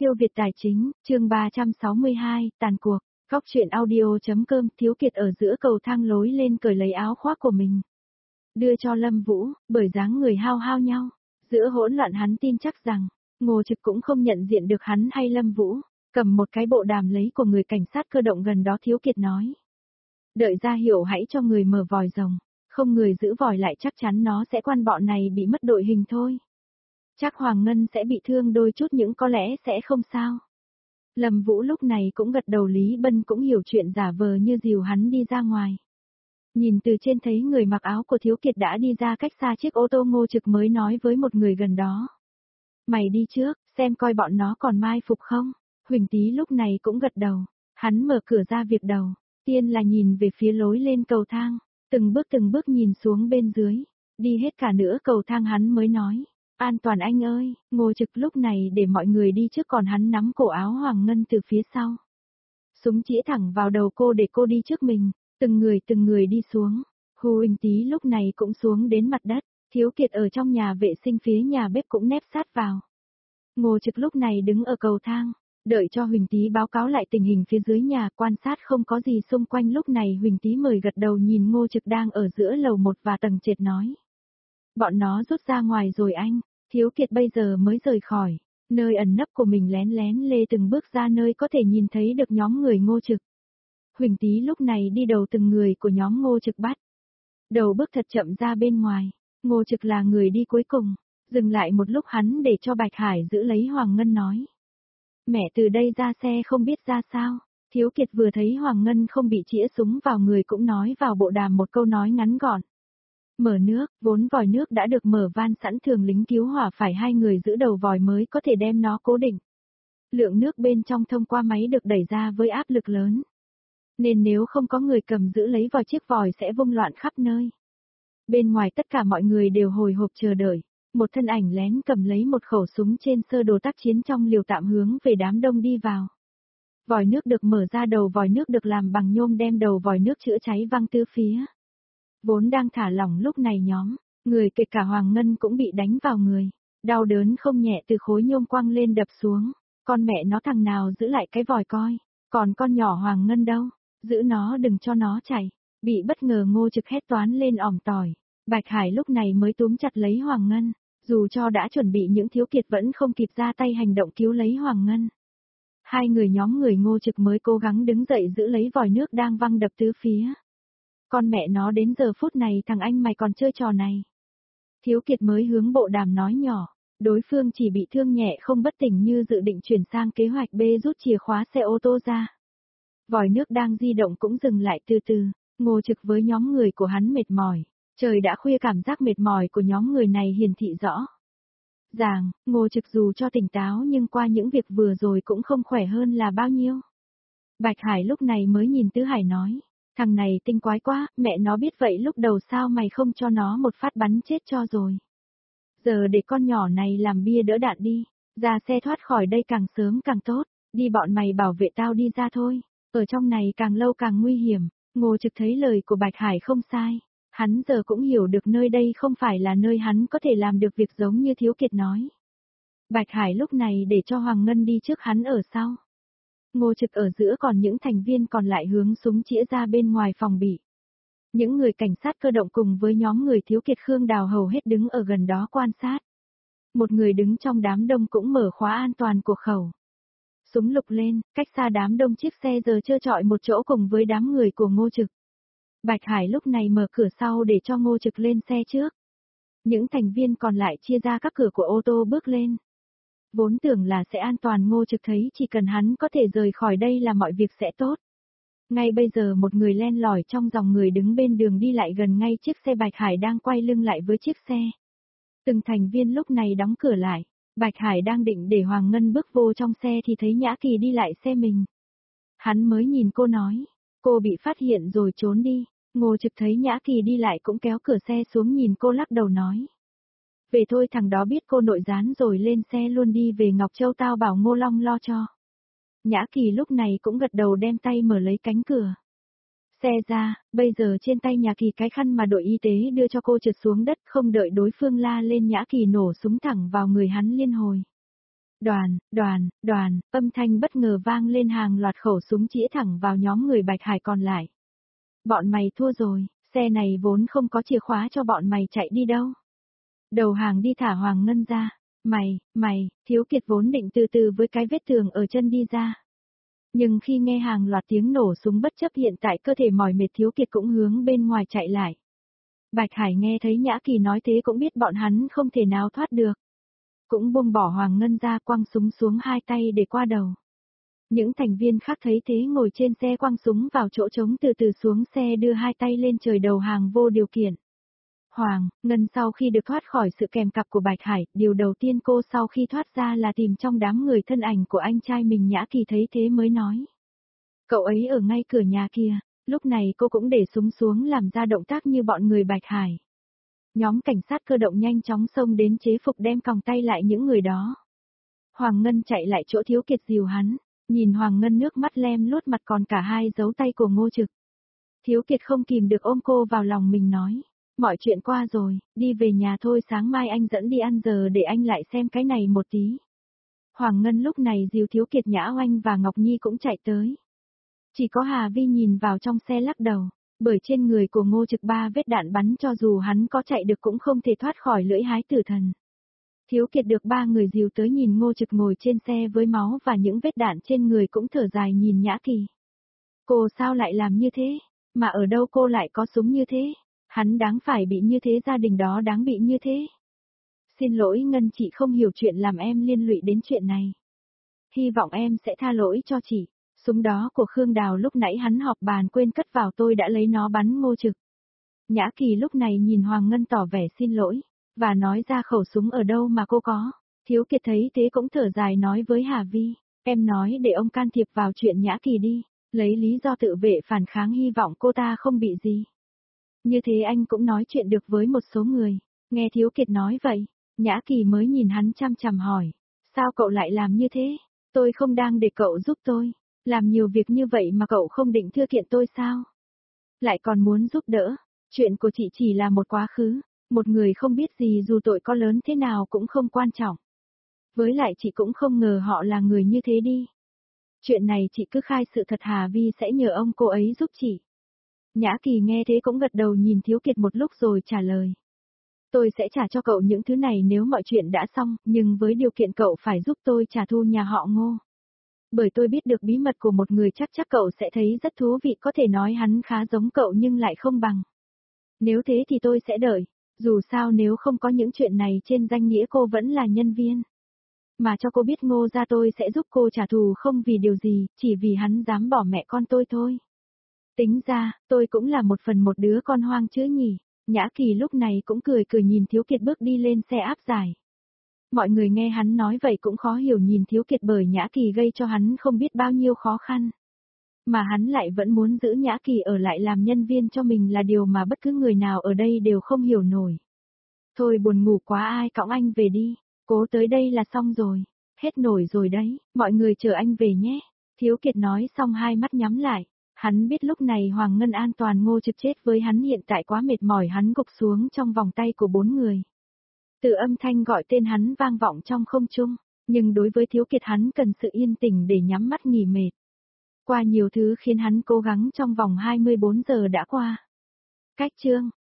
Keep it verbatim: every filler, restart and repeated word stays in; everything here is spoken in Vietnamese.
Siêu Việt Tài Chính, chương ba trăm sáu mươi hai, tàn cuộc, góc truyện audio.com. Thiếu Kiệt ở giữa cầu thang lối lên cởi lấy áo khoác của mình. Đưa cho Lâm Vũ, bởi dáng người hao hao nhau. Giữa hỗn loạn hắn tin chắc rằng, Ngô Trực cũng không nhận diện được hắn hay Lâm Vũ. Cầm một cái bộ đàm lấy của người cảnh sát cơ động gần đó. Thiếu Kiệt nói. Đợi ra hiệu hãy cho người mở vòi rồng. Không người giữ vòi lại chắc chắn nó sẽ quan bọn này bị mất đội hình thôi. Chắc Hoàng Ngân sẽ bị thương đôi chút nhưng có lẽ sẽ không sao. Lâm Vũ lúc này cũng gật đầu. Lý Bân cũng hiểu chuyện, giả vờ như dìu hắn đi ra ngoài. Nhìn từ trên thấy người mặc áo của Thiếu Kiệt đã đi ra cách xa chiếc ô tô. Ngô Trực mới nói với một người gần đó. Mày đi trước, xem coi bọn nó còn mai phục không. Huỳnh Tý lúc này cũng gật đầu. Hắn mở cửa ra việc đầu. Tiên là nhìn về phía lối lên cầu thang. Từng bước từng bước nhìn xuống bên dưới. Đi hết cả nửa cầu thang hắn mới nói. An toàn anh ơi. Ngô Trực lúc này để mọi người đi trước, còn hắn nắm cổ áo Hoàng Ngân từ phía sau. Súng chĩa thẳng vào đầu cô để cô đi trước mình. Từng người từng người đi xuống. Hu Huỳnh Tý lúc này cũng xuống đến mặt đất. Thiếu Kiệt ở trong nhà vệ sinh phía nhà bếp cũng nép sát vào. Ngô Trực lúc này đứng ở cầu thang. Đợi cho Huỳnh Tý báo cáo lại tình hình phía dưới nhà, quan sát không có gì xung quanh. Lúc này Huỳnh Tý mời gật đầu nhìn Ngô Trực đang ở giữa lầu một và tầng trệt nói. Bọn nó rút ra ngoài rồi anh. Thiếu Kiệt bây giờ mới rời khỏi nơi ẩn nấp của mình, lén lén lê từng bước ra nơi có thể nhìn thấy được nhóm người Ngô Trực. Huỳnh Tý lúc này đi đầu từng người của nhóm Ngô Trực bắt. Đầu bước thật chậm ra bên ngoài. Ngô Trực là người đi cuối cùng. Dừng lại một lúc hắn để cho Bạch Hải giữ lấy Hoàng Ngân nói. Mẹ từ đây ra xe không biết ra sao. Thiếu Kiệt vừa thấy Hoàng Ngân không bị chĩa súng vào người cũng nói vào bộ đàm một câu nói ngắn gọn. Mở nước, vốn vòi nước đã được mở van sẵn, thường lính cứu hỏa phải hai người giữ đầu vòi mới có thể đem nó cố định. Lượng nước bên trong thông qua máy được đẩy ra với áp lực lớn. Nên nếu không có người cầm giữ lấy vòi, chiếc vòi sẽ vung loạn khắp nơi. Bên ngoài tất cả mọi người đều hồi hộp chờ đợi. Một thân ảnh lén cầm lấy một khẩu súng trên sơ đồ tác chiến trong liều tạm hướng về đám đông đi vào. Vòi nước được mở ra, đầu vòi nước được làm bằng nhôm đem đầu vòi nước chữa cháy văng tứ phía. Vốn đang thả lỏng lúc này nhóm người kể cả Hoàng Ngân cũng bị đánh vào người. Đau đớn không nhẹ từ khối nhôm quăng lên đập xuống. Con mẹ nó, thằng nào giữ lại cái vòi coi. Còn con nhỏ Hoàng Ngân đâu? Giữ nó đừng cho nó chảy. Bị bất ngờ Ngô Trực hét toán lên ỏm tỏi. Bạch Hải lúc này mới túm chặt lấy Hoàng Ngân. Dù cho đã chuẩn bị những Thiếu Kiệt vẫn không kịp ra tay hành động cứu lấy Hoàng Ngân. Hai người nhóm người Ngô Trực mới cố gắng đứng dậy giữ lấy vòi nước đang văng đập tứ phía. Con mẹ nó, đến giờ phút này thằng anh mày còn chơi trò này. Thiếu Kiệt mới hướng bộ đàm nói nhỏ. Đối phương chỉ bị thương nhẹ không bất tỉnh như dự định, chuyển sang kế hoạch B, rút chìa khóa xe ô tô ra. Vòi nước đang di động cũng dừng lại từ từ. Ngô Trực với nhóm người của hắn mệt mỏi. Trời đã khuya, cảm giác mệt mỏi của nhóm người này hiển thị rõ ràng. Ngô Trực dù cho tỉnh táo nhưng qua những việc vừa rồi cũng không khỏe hơn là bao nhiêu. Bạch Hải lúc này mới nhìn Tứ Hải nói. Thằng này tinh quái quá, mẹ nó biết vậy lúc đầu sao mày không cho nó một phát bắn chết cho rồi. Giờ để con nhỏ này làm bia đỡ đạn đi. Ra xe thoát khỏi đây càng sớm càng tốt. Đi, bọn mày bảo vệ tao đi ra thôi. Ở trong này càng lâu càng nguy hiểm. Ngô Trực thấy lời của Bạch Hải không sai. Hắn giờ cũng hiểu được nơi đây không phải là nơi hắn có thể làm được việc giống như Thiếu Kiệt nói. Bạch Hải lúc này để cho Hoàng Ngân đi trước, hắn ở sau. Ngô Trực ở giữa, còn những thành viên còn lại hướng súng chĩa ra bên ngoài phòng bị. Những người cảnh sát cơ động cùng với nhóm người Thiếu Kiệt, Khương Đào hầu hết đứng ở gần đó quan sát. Một người đứng trong đám đông cũng mở khóa an toàn của khẩu. Súng lục lên, cách xa đám đông chiếc xe giờ trơ trọi một chỗ cùng với đám người của Ngô Trực. Bạch Hải lúc này mở cửa sau để cho Ngô Trực lên xe trước. Những thành viên còn lại chia ra các cửa của ô tô bước lên. Vốn tưởng là sẽ an toàn, Ngô Trực thấy chỉ cần hắn có thể rời khỏi đây là mọi việc sẽ tốt. Ngay bây giờ một người len lỏi trong dòng người đứng bên đường đi lại gần ngay chiếc xe Bạch Hải đang quay lưng lại với chiếc xe. Từng thành viên lúc này đóng cửa lại. Bạch Hải đang định để Hoàng Ngân bước vô trong xe thì thấy Nhã Kỳ đi lại xe mình. Hắn mới nhìn cô nói. Cô bị phát hiện rồi trốn đi. Ngô Trực thấy Nhã Kỳ đi lại cũng kéo cửa xe xuống nhìn cô lắc đầu nói. Về thôi, thằng đó biết cô nội gián rồi lên xe luôn đi về Ngọc Châu, tao bảo Ngô Long lo cho. Nhã Kỳ lúc này cũng gật đầu đem tay mở lấy cánh cửa xe ra, bây giờ trên tay Nhã Kỳ cái khăn mà đội y tế đưa cho cô trượt xuống đất, không đợi đối phương la lên Nhã Kỳ nổ súng thẳng vào người hắn liên hồi. Đoàn, đoàn, đoàn, âm thanh bất ngờ vang lên hàng loạt khẩu súng chĩa thẳng vào nhóm người Bạch Hải còn lại. Bọn mày thua rồi, xe này vốn không có chìa khóa cho bọn mày chạy đi đâu. Đầu hàng đi thả Hoàng Ngân ra. Mày, mày, Thiếu Kiệt vốn định từ từ với cái vết thương ở chân đi ra. Nhưng khi nghe hàng loạt tiếng nổ súng bất chấp hiện tại cơ thể mỏi mệt, Thiếu Kiệt cũng hướng bên ngoài chạy lại. Bạch Hải nghe thấy Nhã Kỳ nói thế cũng biết bọn hắn không thể nào thoát được. Cũng buông bỏ Hoàng Ngân ra, quăng súng xuống hai tay để qua đầu. Những thành viên khác thấy thế ngồi trên xe quăng súng vào chỗ trống, từ từ xuống xe đưa hai tay lên trời đầu hàng vô điều kiện. Hoàng Ngân sau khi được thoát khỏi sự kèm cặp của Bạch Hải, điều đầu tiên cô sau khi thoát ra là tìm trong đám người thân ảnh của anh trai mình. Nhã Kỳ thấy thế mới nói. Cậu ấy ở ngay cửa nhà kia. Lúc này cô cũng để súng xuống làm ra động tác như bọn người Bạch Hải. Nhóm cảnh sát cơ động nhanh chóng xông đến chế phục, đem còng tay lại những người đó. Hoàng Ngân chạy lại chỗ Thiếu Kiệt dìu hắn, nhìn Hoàng Ngân nước mắt lem luốt mặt còn cả hai dấu tay của Ngô Trực. Thiếu Kiệt không kìm được ôm cô vào lòng mình nói, mọi chuyện qua rồi, đi về nhà thôi, sáng mai anh dẫn đi ăn, giờ để anh lại xem cái này một tí. Hoàng Ngân lúc này dìu Thiếu Kiệt, Nhã Oanh và Ngọc Nhi cũng chạy tới. Chỉ có Hà Vi nhìn vào trong xe lắc đầu, bởi trên người của Ngô Trực ba vết đạn bắn, cho dù hắn có chạy được cũng không thể thoát khỏi lưỡi hái tử thần. Thiếu Kiệt được ba người dìu tới, nhìn Ngô Trực ngồi trên xe với máu và những vết đạn trên người cũng thở dài nhìn Nhã Kỳ. Cô sao lại làm như thế? Mà ở đâu cô lại có súng như thế? Hắn đáng phải bị như thế, gia đình đó đáng bị như thế. Xin lỗi Ngân, chị không hiểu chuyện làm em liên lụy đến chuyện này. Hy vọng em sẽ tha lỗi cho chị. Súng đó của Khương Đào lúc nãy hắn họp bàn quên cất vào, tôi đã lấy nó bắn Ngô Trực. Nhã Kỳ lúc này nhìn Hoàng Ngân tỏ vẻ xin lỗi, và nói ra khẩu súng ở đâu mà cô có. Thiếu Kiệt thấy thế cũng thở dài nói với Hà Vi, em nói để ông can thiệp vào chuyện Nhã Kỳ đi, lấy lý do tự vệ phản kháng, hy vọng cô ta không bị gì. Như thế anh cũng nói chuyện được với một số người. Nghe Thiếu Kiệt nói vậy, Nhã Kỳ mới nhìn hắn chăm chằm hỏi, sao cậu lại làm như thế? Tôi không đang để cậu giúp tôi. Làm nhiều việc như vậy mà cậu không định thưa kiện tôi sao? Lại còn muốn giúp đỡ, chuyện của chị chỉ là một quá khứ, một người không biết gì dù tội có lớn thế nào cũng không quan trọng. Với lại chị cũng không ngờ họ là người như thế đi. Chuyện này chị cứ khai sự thật, Hà Vi sẽ nhờ ông cô ấy giúp chị. Nhã Kỳ nghe thế cũng gật đầu, nhìn Thiếu Kiệt một lúc rồi trả lời. Tôi sẽ trả cho cậu những thứ này nếu mọi chuyện đã xong, nhưng với điều kiện cậu phải giúp tôi trả thù nhà họ Ngô. Bởi tôi biết được bí mật của một người, chắc chắc cậu sẽ thấy rất thú vị, có thể nói hắn khá giống cậu nhưng lại không bằng. Nếu thế thì tôi sẽ đợi, dù sao nếu không có những chuyện này trên danh nghĩa cô vẫn là nhân viên. Mà cho cô biết Ngô gia tôi sẽ giúp cô trả thù không vì điều gì, chỉ vì hắn dám bỏ mẹ con tôi thôi. Tính ra, tôi cũng là một phần một đứa con hoang chứ nhỉ. Nhã Kỳ lúc này cũng cười cười nhìn Thiếu Kiệt bước đi lên xe áp giải. Mọi người nghe hắn nói vậy cũng khó hiểu nhìn Thiếu Kiệt, bởi Nhã Kỳ gây cho hắn không biết bao nhiêu khó khăn. Mà hắn lại vẫn muốn giữ Nhã Kỳ ở lại làm nhân viên cho mình là điều mà bất cứ người nào ở đây đều không hiểu nổi. Thôi buồn ngủ quá, ai cõng anh về đi, cố tới đây là xong rồi, hết nổi rồi đấy, mọi người chờ anh về nhé. Thiếu Kiệt nói xong hai mắt nhắm lại, hắn biết lúc này Hoàng Ngân an toàn, Ngô Trực chết với hắn hiện tại quá mệt mỏi, hắn gục xuống trong vòng tay của bốn người. Từ âm thanh gọi tên hắn vang vọng trong không trung, nhưng đối với Thiếu Kiệt hắn cần sự yên tĩnh để nhắm mắt nghỉ mệt. Qua nhiều thứ khiến hắn cố gắng trong vòng hai mươi bốn giờ đã qua. Cách chương